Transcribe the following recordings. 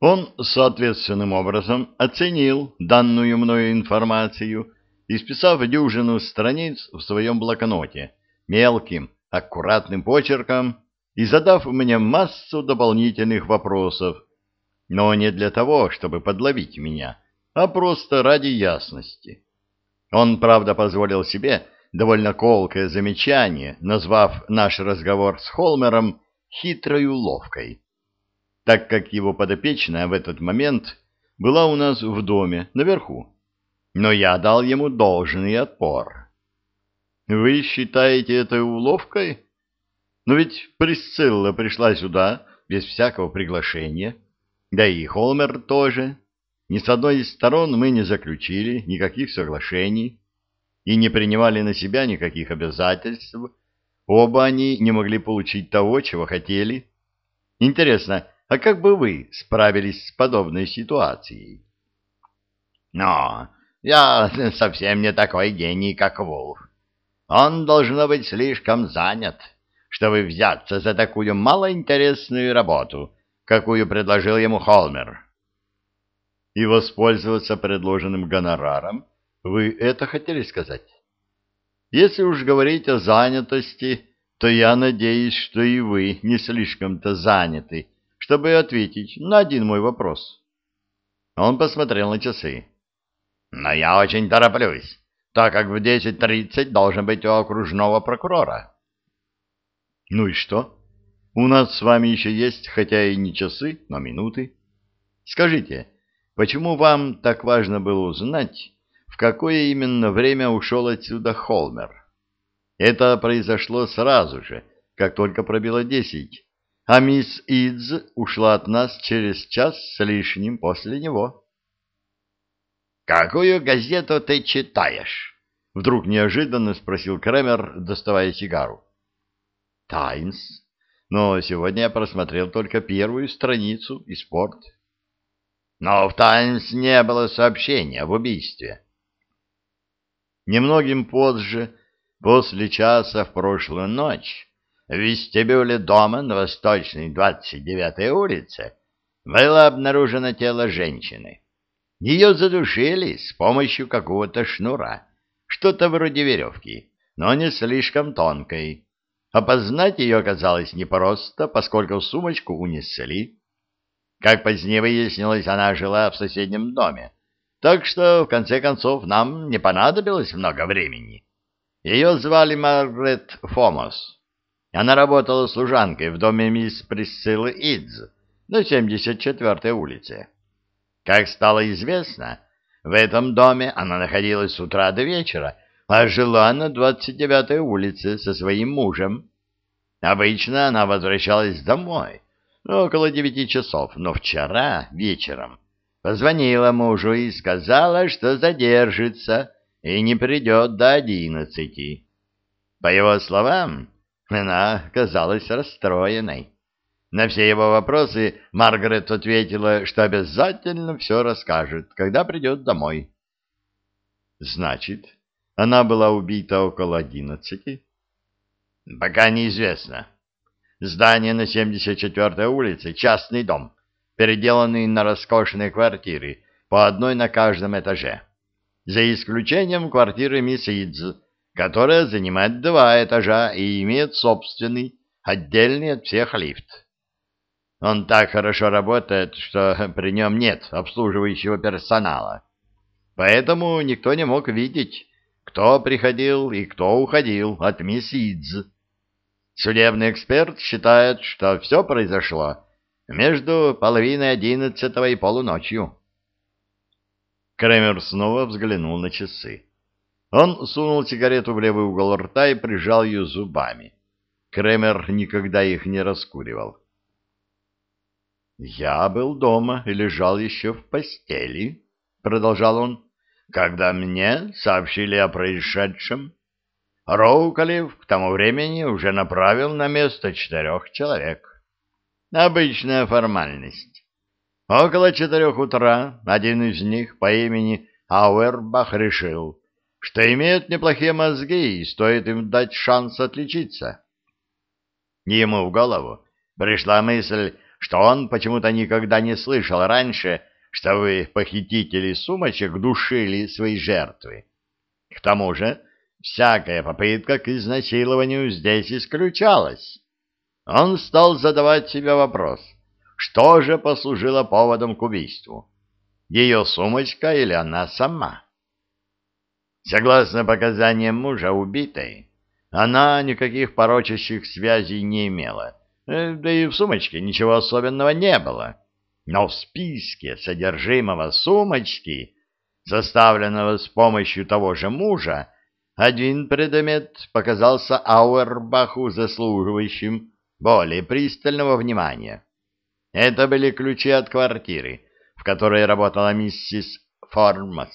Он соответственным образом оценил данную мною информацию, исписав дюжину страниц в своем блокноте мелким, аккуратным почерком и задав мне массу дополнительных вопросов, но не для того, чтобы подловить меня, а просто ради ясности. Он, правда, позволил себе довольно колкое замечание, назвав наш разговор с Холмером хитрой уловкой, так как его подопечная в этот момент была у нас в доме наверху, но я дал ему должный отпор. Вы считаете это уловкой? Но ведь Присцилла пришла сюда без всякого приглашения, да и Холмер тоже. Ни с одной из сторон мы не заключили никаких соглашений и не принимали на себя никаких обязательств. Оба они не могли получить того, чего хотели. Интересно, а как бы вы справились с подобной ситуацией? Но я совсем не такой гений, как Вулф. Он, должно быть, слишком занят, чтобы взяться за такую малоинтересную работу, какую предложил ему Холмер. И воспользоваться предложенным гонораром? Вы это хотели сказать? Если уж говорить о занятости, то я надеюсь, что и вы не слишком-то заняты, чтобы ответить на один мой вопрос. Он посмотрел на часы. Но я очень тороплюсь, так как в 10:30 должен быть у окружного прокурора. Ну и что? У нас с вами еще есть, хотя и не часы, но минуты. Скажите, почему вам так важно было узнать, в какое именно время ушел отсюда Холмер? Это произошло сразу же, как только пробило 10, а мисс Идз ушла от нас через час с лишним после него. «Какую газету ты читаешь?» — вдруг неожиданно спросил Кремер, доставая сигару. «Таймс. Но сегодня я просмотрел только первую страницу и спорт». «Но в Таймс не было сообщения об убийстве». Немногим позже, после часа в прошлую ночь, в вестибюле дома на Восточной 29-й улице было обнаружено тело женщины. Ее задушили с помощью какого-то шнура, что-то вроде веревки, но не слишком тонкой. Опознать ее оказалось непросто, поскольку сумочку унесли. Как позднее выяснилось, она жила в соседнем доме, так что, в конце концов, нам не понадобилось много времени. Ее звали Маргарет Фомос. Она работала служанкой в доме мисс Присциллы Идз на 74-й улице. Как стало известно, в этом доме она находилась с утра до вечера, а жила на 29-й улице со своим мужем. Обычно она возвращалась домой около 9 часов, но вчера вечером позвонила мужу и сказала, что задержится и не придет до 11. По его словам, она казалась расстроенной. На все его вопросы Маргарет ответила, что обязательно все расскажет, когда придет домой. Значит, она была убита около 11? Пока неизвестно. Здание на 74-й улице — частный дом, переделанный на роскошные квартиры, по одной на каждом этаже. За исключением квартиры мисс Идз, которая занимает 2 этажа и имеет собственный, отдельный от всех лифт. Он так хорошо работает, что при нем нет обслуживающего персонала. Поэтому никто не мог видеть, кто приходил и кто уходил от мисс Идз. Судебный эксперт считает, что все произошло между 10:30 и полуночью. Кремер снова взглянул на часы. Он сунул сигарету в левый угол рта и прижал ее зубами. Кремер никогда их не раскуривал. «Я был дома и лежал еще в постели», — продолжал он, — «когда мне сообщили о происшедшем. Роукалиф к тому времени уже направил на место 4 человек. Обычная формальность. Около 4 утра один из них по имени Ауэрбах решил, что имеет неплохие мозги и стоит им дать шанс отличиться. Ему в голову пришла мысль, что он почему-то никогда не слышал раньше, что вы, похитители сумочек, душили свои жертвы. К тому же, всякая попытка к изнасилованию здесь исключалась. Он стал задавать себе вопрос, что же послужило поводом к убийству? Ее сумочка или она сама? Согласно показаниям мужа убитой, она никаких порочащих связей не имела, да и в сумочке ничего особенного не было. Но в списке содержимого сумочки, составленного с помощью того же мужа, один предмет показался Ауэрбаху заслуживающим более пристального внимания. Это были ключи от квартиры, в которой работала миссис Формас.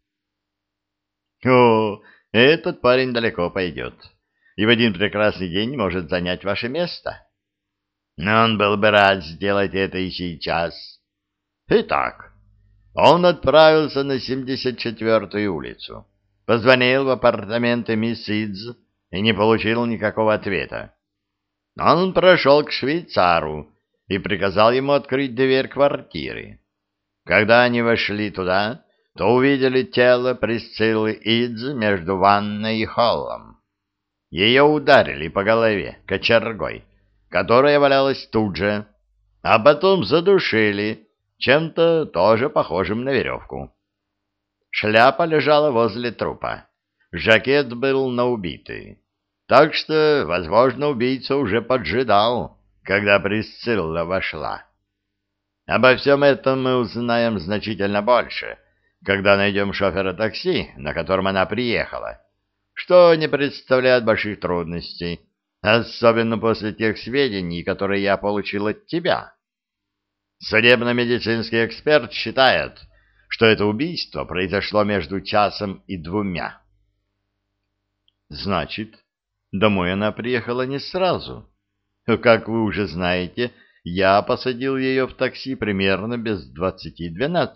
О, этот парень далеко пойдет, и в один прекрасный день может занять ваше место. Но он был бы рад сделать это и сейчас. Итак, он отправился на 74-ю улицу, позвонил в апартаменты мисс Идз и не получил никакого ответа. Он прошел к швейцару и приказал ему открыть дверь квартиры. Когда они вошли туда, то увидели тело Присциллы Идз между ванной и холлом. Ее ударили по голове кочергой, которая валялась тут же, а потом задушили чем-то тоже похожим на веревку. Шляпа лежала возле трупа, жакет был на убитой, так что, возможно, убийца уже поджидал, когда Присцилла вошла. Обо всем этом мы узнаем значительно больше, когда найдем шофера такси, на котором она приехала, что не представляет больших трудностей, особенно после тех сведений, которые я получил от тебя. Судебно-медицинский эксперт считает, что это убийство произошло между 1 и 2. Значит, домой она приехала не сразу. Как вы уже знаете, я посадил ее в такси примерно без 20:12.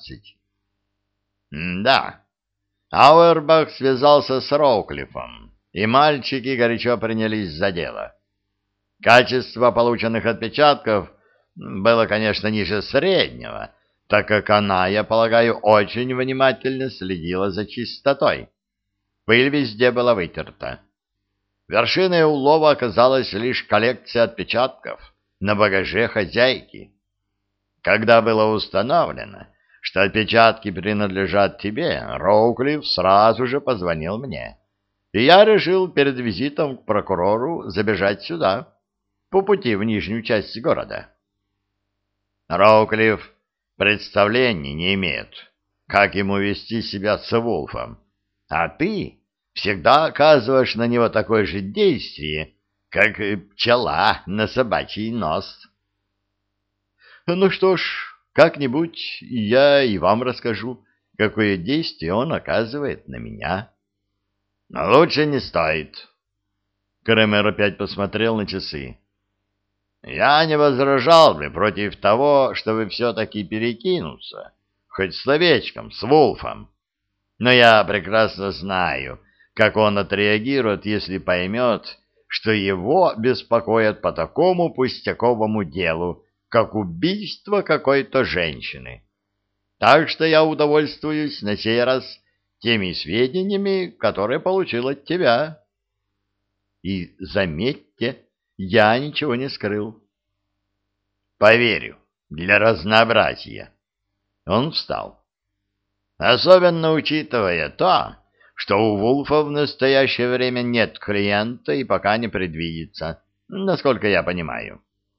Да. Ауэрбах связался с Роуклиффом, и мальчики горячо принялись за дело. Качество полученных отпечатков было, конечно, ниже среднего, так как она, я полагаю, очень внимательно следила за чистотой. Пыль везде была вытерта. Вершиной улова оказалась лишь коллекция отпечатков на багаже хозяйки. Когда было установлено, что отпечатки принадлежат тебе, Роуклифф сразу же позвонил мне, и я решил перед визитом к прокурору забежать сюда, по пути в нижнюю часть города. Роуклифф представления не имеет, как ему вести себя с Вулфом, а ты всегда оказываешь на него такое же действие, как пчела на собачий нос. Ну что ж, как-нибудь я и вам расскажу, какое действие он оказывает на меня. Но лучше не стоит. Кремер опять посмотрел на часы. Я не возражал бы против того, чтобы все-таки перекинуться, хоть словечком, с Вулфом. Но я прекрасно знаю, как он отреагирует, если поймет, что его беспокоят по такому пустяковому делу, как убийство какой-то женщины. Так что я удовольствуюсь на сей раз теми сведениями, которые получил от тебя. И заметьте, я ничего не скрыл. Поверю, для разнообразия. Он встал. Особенно учитывая то, что у Вулфа в настоящее время нет клиента и пока не предвидится, насколько я понимаю.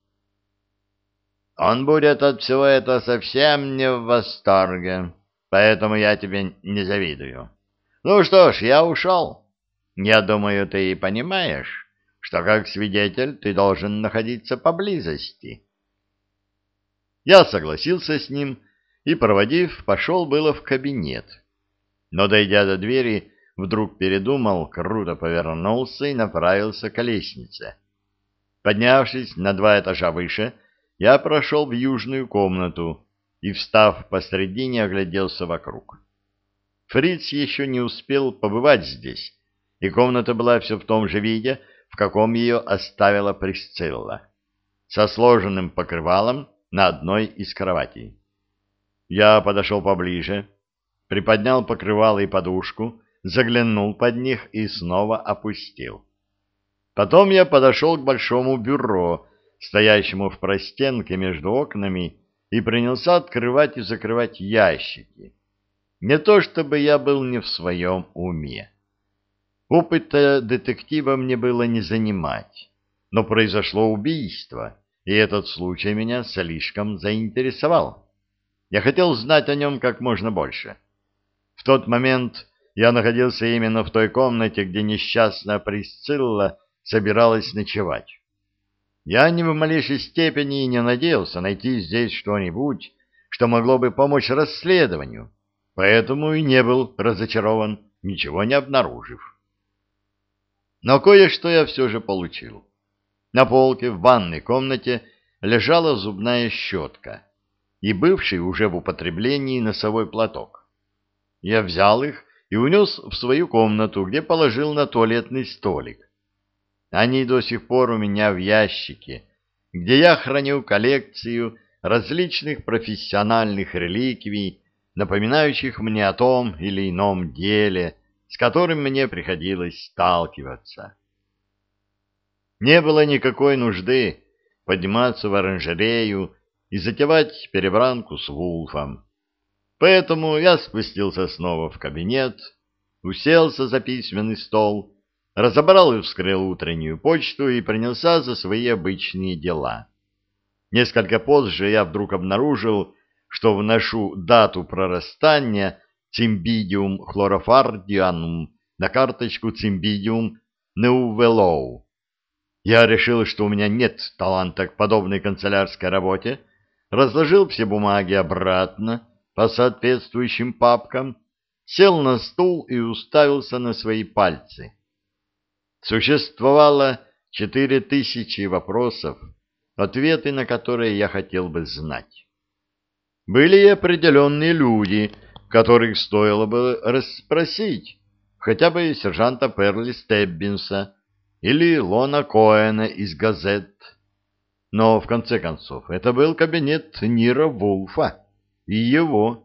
Он будет от всего этого совсем не в восторге, поэтому я тебе не завидую. Ну что ж, я ушел. Я думаю, ты и понимаешь, что как свидетель ты должен находиться поблизости. Я согласился с ним и, проводив, пошел было в кабинет. Но, дойдя до двери, вдруг передумал, круто повернулся и направился к лестнице. Поднявшись на 2 этажа выше, я прошел в южную комнату и, встав посредине, огляделся вокруг. Фриц еще не успел побывать здесь, и комната была все в том же виде, в каком ее оставила Присцилла, со сложенным покрывалом на одной из кроватей. Я подошел поближе, приподнял покрывало и подушку, заглянул под них и снова опустил. Потом я подошел к большому бюро, стоящему в простенке между окнами, и принялся открывать и закрывать ящики. Не то чтобы я был не в своем уме. Опыта детектива мне было не занимать, но произошло убийство, и этот случай меня слишком заинтересовал. Я хотел знать о нем как можно больше. В тот момент я находился именно в той комнате, где несчастная Присцилла собиралась ночевать. Я ни в малейшей степени не надеялся найти здесь что-нибудь, что могло бы помочь расследованию, поэтому и не был разочарован, ничего не обнаружив. Но кое-что я все же получил. На полке в ванной комнате лежала зубная щетка и бывший уже в употреблении носовой платок. Я взял их и унес в свою комнату, где положил на туалетный столик. Они до сих пор у меня в ящике, где я храню коллекцию различных профессиональных реликвий, напоминающих мне о том или ином деле, с которым мне приходилось сталкиваться. Не было никакой нужды подниматься в оранжерею и затевать перебранку с Вулфом. Поэтому я спустился снова в кабинет, уселся за письменный стол, разобрал и вскрыл утреннюю почту и принялся за свои обычные дела. Несколько позже я вдруг обнаружил, что вношу дату прорастания Cymbidium chlorofardianum на карточку Cymbidium neuvellou. Я решил, что у меня нет таланта к подобной канцелярской работе, разложил все бумаги обратно по соответствующим папкам, сел на стул и уставился на свои пальцы. Существовало 4000 вопросов, ответы на которые я хотел бы знать. Были и определенные люди, которых стоило бы расспросить, хотя бы сержанта Перли Стеббинса или Лона Коэна из газет. Но, в конце концов, это был кабинет Нира Вулфа и его